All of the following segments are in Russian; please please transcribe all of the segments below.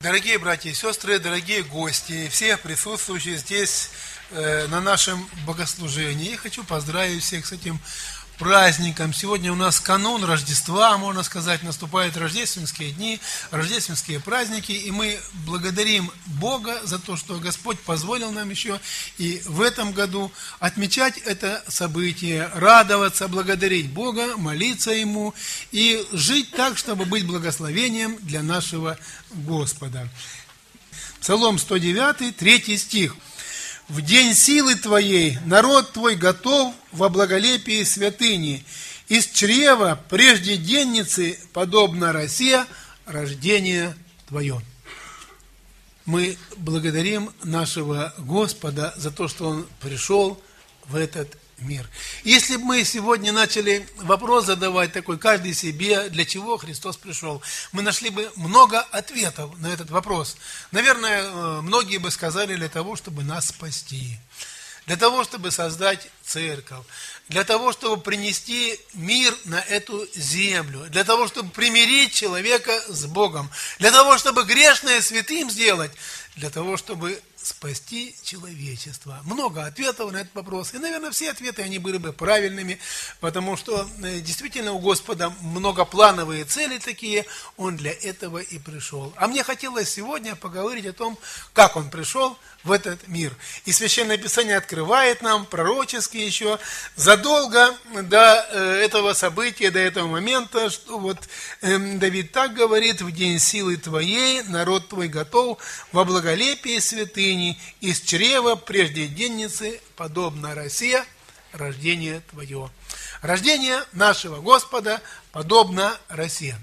Дорогие братья и сестры, дорогие гости, все присутствующие здесь на нашем богослужении, я хочу поздравить всех с этим праздником. Сегодня у нас канун Рождества, можно сказать, наступают рождественские дни, рождественские праздники, и мы благодарим Бога за то, что Господь позволил нам еще и в этом году отмечать это событие, радоваться, благодарить Бога, молиться Ему и жить так, чтобы быть благословением для нашего Господа. Псалом 109, 3 стих. «В день силы Твоей народ Твой готов во благолепии святыни. Из чрева прежде денницы, подобно росе, рождение Твое». Мы благодарим нашего Господа за то, что Он пришел в этот мир. Если бы мы сегодня начали вопрос задавать такой, каждый себе, для чего Христос пришел, мы нашли бы много ответов на этот вопрос. Наверное, многие бы сказали, для того, чтобы нас спасти, для того, чтобы создать церковь, для того, чтобы принести мир на эту землю, для того, чтобы примирить человека с Богом, для того, чтобы грешное святым сделать, для того, чтобы спасти человечество. Много ответов на этот вопрос. И, наверное, все ответы, они были бы правильными, потому что действительно у Господа многоплановые цели такие, Он для этого и пришел. А мне хотелось сегодня поговорить о том, как Он пришел в этот мир. И Священное Писание открывает нам пророчески еще задолго до этого события, до этого момента, что вот Давид так говорит: «В день силы Твоей народ Твой готов во благолепии святыни, из чрева прежде денницы, подобно росе, рождение Твое». Рождение нашего Господа подобно росе.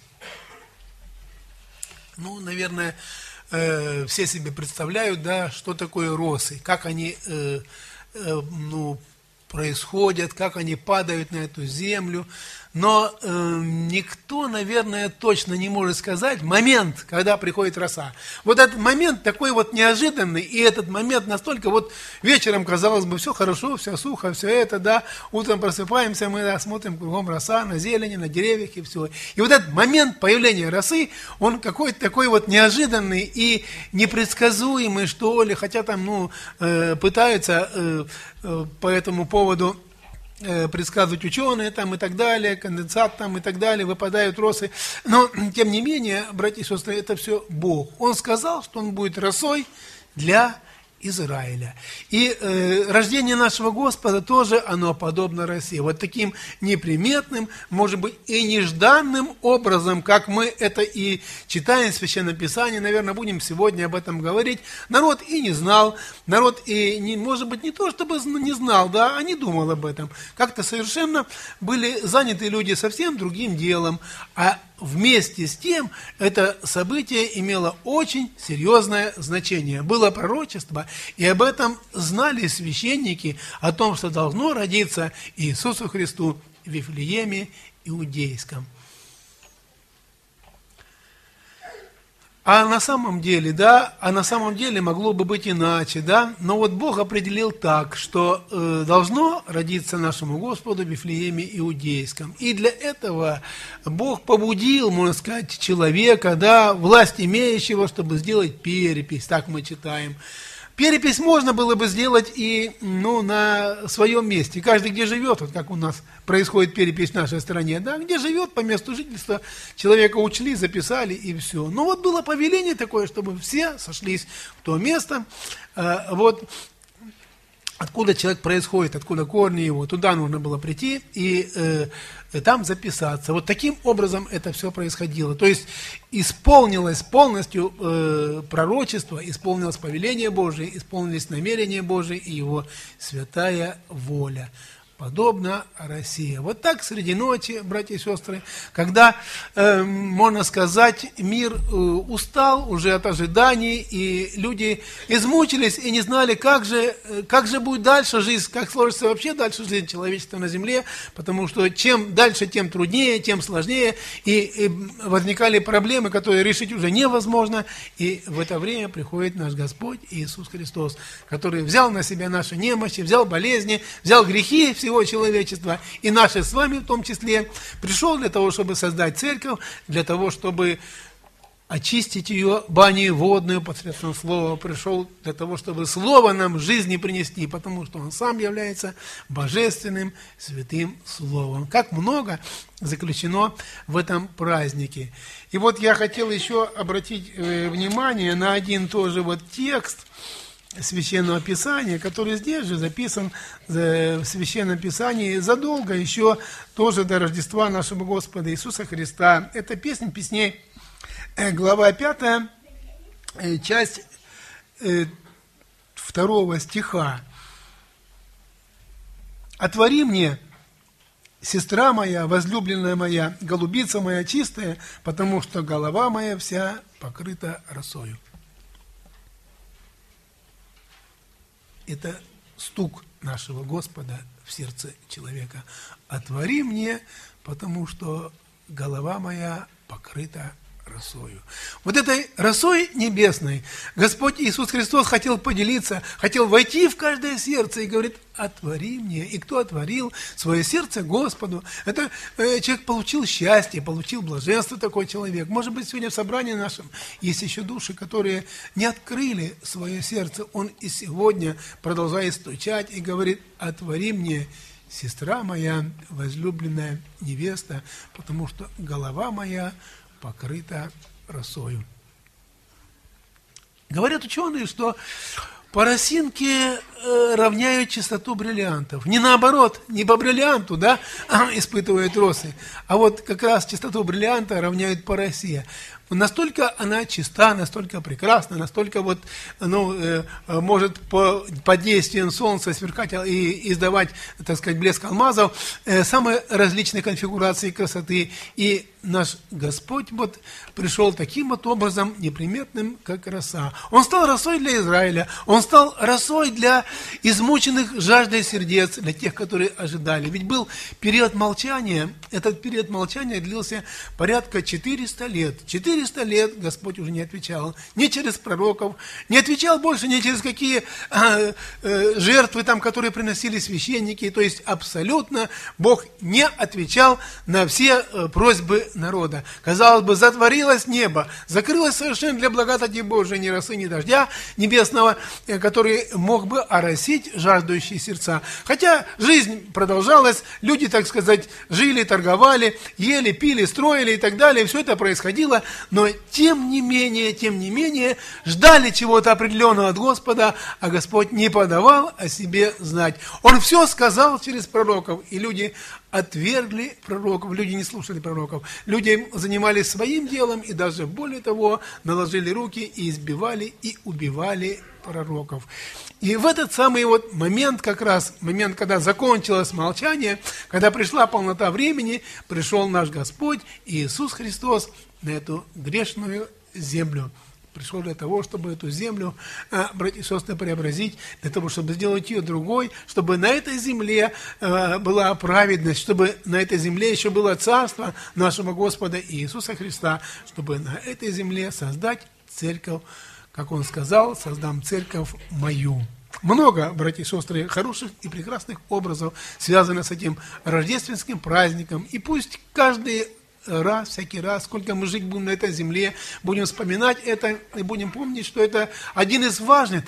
Ну, наверное, все себе представляют, да, что такое росы, как они происходят, как они падают на эту землю. Но никто, наверное, точно не может сказать момент, когда приходит роса. Вот этот момент такой вот неожиданный, и этот момент настолько вот вечером, казалось бы, все хорошо, все сухо, все это, да, утром просыпаемся, мы смотрим кругом роса, на зелени, на деревьях и все. И вот этот момент появления росы, он какой-то такой вот неожиданный и непредсказуемый, что ли, хотя там, пытаются по этому поводу предсказывать ученые там и так далее, конденсат там и так далее, выпадают росы. Но, тем не менее, братья и сестры, это все Бог. Он сказал, что Он будет росой для Израиля. И рождение нашего Господа тоже, оно подобно росе. Вот таким неприметным, может быть, и нежданным образом, как мы это и читаем в Священном Писании, наверное, будем сегодня об этом говорить. Народ и не знал, народ и, может быть, не то, чтобы не знал, да, а не думал об этом. Как-то совершенно были заняты люди совсем другим делом, а вместе с тем это событие имело очень серьезное значение. Было пророчество, и об этом знали священники, о том, что должно родиться Иисусу Христу в Вифлееме Иудейском. А на самом деле, да, могло бы быть иначе, да, но вот Бог определил так, что должно родиться нашему Господу в Вифлееме Иудейском. И для этого Бог побудил, можно сказать, человека, да, власть имеющего, чтобы сделать перепись, так мы читаем. Перепись можно было бы сделать и на своем месте. Каждый, где живет, вот как у нас происходит перепись в нашей стране, да, где живет по месту жительства, человека учли, записали и все. Но вот было повеление такое, чтобы все сошлись в то место, вот откуда человек происходит, откуда корни его, туда нужно было прийти и там записаться. Вот таким образом это все происходило. То есть исполнилось полностью пророчество, исполнилось повеление Божие, исполнились намерения Божии и Его святая воля. Подобно России. Вот так среди ночи, братья и сестры, когда, можно сказать, мир устал уже от ожиданий, и люди измучились и не знали, как же будет дальше жизнь, как сложится вообще дальше жизнь человечества на земле, потому что чем дальше, тем труднее, тем сложнее, и возникали проблемы, которые решить уже невозможно, и в это время приходит наш Господь Иисус Христос, который взял на себя наши немощи, взял болезни, взял грехи всего человечества, и наши с вами в том числе, пришел для того, чтобы создать церковь, для того, чтобы очистить ее баней водную посредством Слова, пришел для того, чтобы Слово нам жизни принести, потому что Он сам является божественным святым Словом. Как много заключено в этом празднике. И вот я хотел еще обратить внимание на один тоже вот текст Священного Писания, который здесь же записан в Священном Писании задолго еще тоже до Рождества нашего Господа Иисуса Христа. Это «Песнь песней», глава 5, часть 2 стиха. «Отвори мне, сестра моя, возлюбленная моя, голубица моя чистая, потому что голова моя вся покрыта росою». Это стук нашего Господа в сердце человека. «Отвори мне, потому что голова моя покрыта росою». Вот этой росой небесной Господь Иисус Христос хотел поделиться, хотел войти в каждое сердце и говорит: «Отвори мне». И кто отворил свое сердце Господу, это человек получил счастье, получил блаженство, такой человек. Может быть, сегодня в собрании нашем есть еще души, которые не открыли свое сердце. Он и сегодня продолжает стучать и говорит: «Отвори мне, сестра моя, возлюбленная невеста, потому что голова моя покрыта росою». Говорят ученые, что поросинки равняют чистоту бриллиантов. Не наоборот, не по бриллианту, да, испытывают росы, а вот как раз чистоту бриллианта равняют по росе. Настолько она чиста, настолько прекрасна, настолько вот, может под действием солнца сверкать и издавать, так сказать, блеск алмазов, самые различные конфигурации красоты. И наш Господь вот пришел таким вот образом неприметным, как роса. Он стал росой для Израиля, Он стал росой для измученных жаждой сердец, для тех, которые ожидали. Ведь был период молчания, этот период молчания длился порядка 400 лет. 400 лет Господь уже не отвечал ни через пророков, не отвечал больше ни через какие жертвы, там, которые приносили священники. То есть абсолютно Бог не отвечал на все просьбы народа. Казалось бы, затворилось небо, закрылось совершенно для благодати Божией, ни росы, ни дождя небесного, который мог бы оросить жаждущие сердца. Хотя жизнь продолжалась, люди, так сказать, жили, торговали, ели, пили, строили и так далее, все это происходило, но тем не менее, ждали чего-то определенного от Господа, а Господь не подавал о себе знать. Он все сказал через пророков, и люди отвергли пророков, люди не слушали пророков, люди занимались своим делом и даже более того наложили руки и избивали и убивали пророков. И в этот самый вот момент, как раз момент, когда закончилось молчание, когда пришла полнота времени, пришел наш Господь Иисус Христос на эту грешную землю. Пришел для того, чтобы эту землю, братья и сестры, преобразить, для того, чтобы сделать ее другой, чтобы на этой земле была праведность, чтобы на этой земле еще было царство нашего Господа Иисуса Христа, чтобы на этой земле создать церковь, как Он сказал: «Создам церковь мою». Много, братья и сестры, хороших и прекрасных образов связано с этим рождественским праздником. И пусть каждый раз, всякий раз, сколько мы жить будем на этой земле, будем вспоминать это и будем помнить, что это одно из важных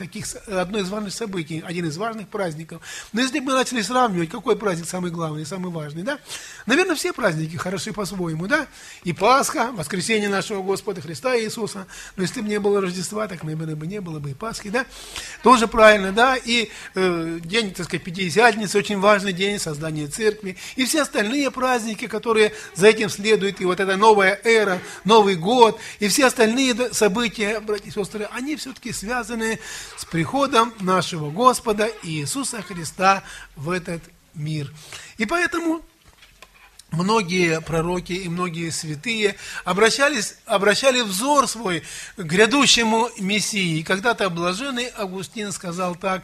событий, один из важных праздников. Но если бы мы начали сравнивать, какой праздник самый главный, самый важный, да? Наверное, все праздники хороши по-своему, да? И Пасха, воскресение нашего Господа Христа Иисуса. Но если бы не было Рождества, так, наверное, бы не было бы и Пасхи, да? Тоже правильно, да? И день, так сказать, Пятидесятницы, очень важный день создания церкви. И все остальные праздники, которые за этим следуют, и вот эта новая эра, Новый год, и все остальные события, братья и сестры, они все-таки связаны с приходом нашего Господа Иисуса Христа в этот мир. И многие пророки и многие святые обращали взор свой к грядущему Мессии. И когда-то блаженный Августин сказал так: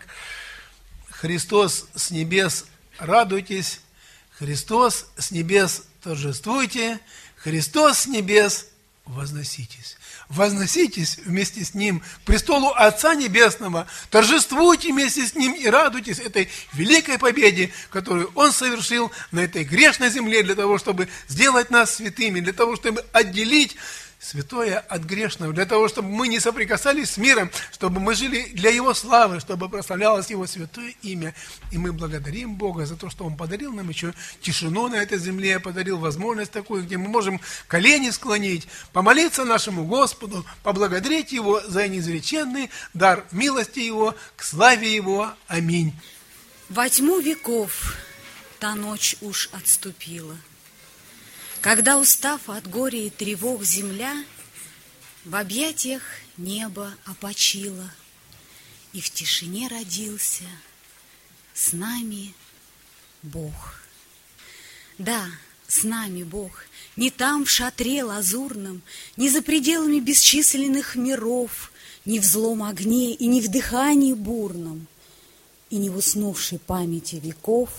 «Христос с небес, радуйтесь, Христос с небес, торжествуйте, Христос с небес, возноситесь». Возноситесь вместе с Ним к престолу Отца Небесного, торжествуйте вместе с Ним и радуйтесь этой великой победе, которую Он совершил на этой грешной земле для того, чтобы сделать нас святыми, для того, чтобы отделить святое от грешного, для того, чтобы мы не соприкасались с миром, чтобы мы жили для Его славы, чтобы прославлялось Его святое имя. И мы благодарим Бога за то, что Он подарил нам еще тишину на этой земле, подарил возможность такую, где мы можем колени склонить, помолиться нашему Господу, поблагодарить Его за неизреченный дар милости Его, к славе Его. Аминь. Во тьму веков та ночь уж отступила, когда, устав от горя и тревог, земля в объятиях неба опочила, и в тишине родился с нами Бог. Да, с нами Бог, не там в шатре лазурном, не за пределами бесчисленных миров, не в злом огне и не в дыхании бурном, и не в уснувшей памяти веков.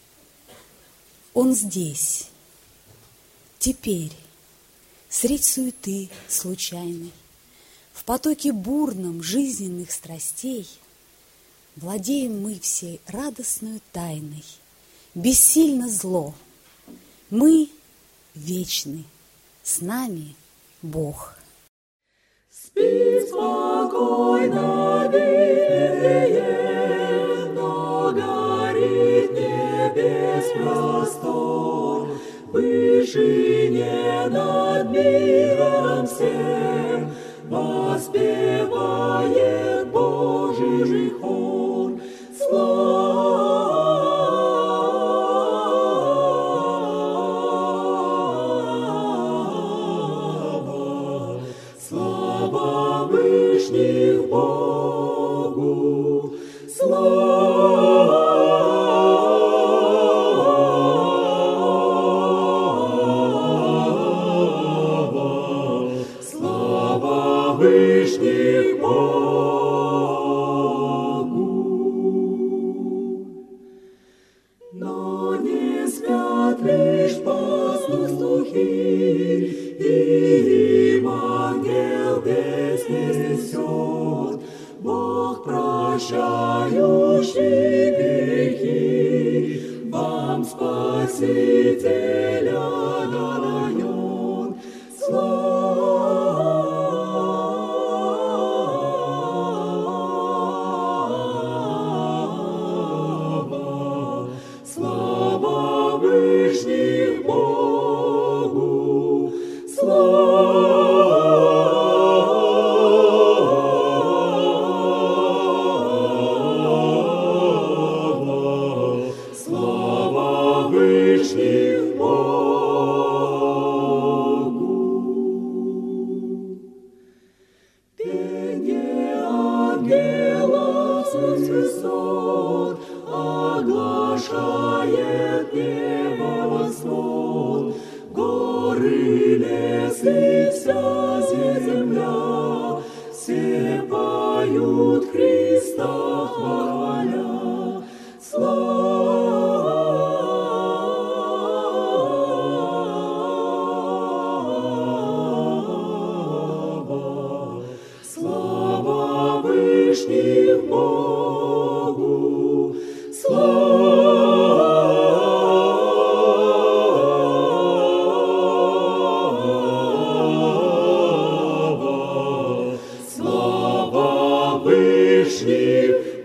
Он здесь, теперь, средь суеты случайной, в потоке бурном жизненных страстей, владеем мы всей радостной тайной, бессильно зло. Мы вечны, с нами Бог. Спи спокойно, Вифлеем, но горит небес простор, в вышине над миром всем воспевает Божий хор. Слава Вышних Богу, слава Вышних Богу. Но не спят лишь пастухи, и им ангел песни несет, Бог, прощающий грехи, вам Спасителя дает. Слава Вышних Богу, слава Вышних Богу. Пение ангелов с высот оглашает небо восход, горы, лес и вся земля, все поют Христа хваля. Слава Вышних Богу, слава Вышних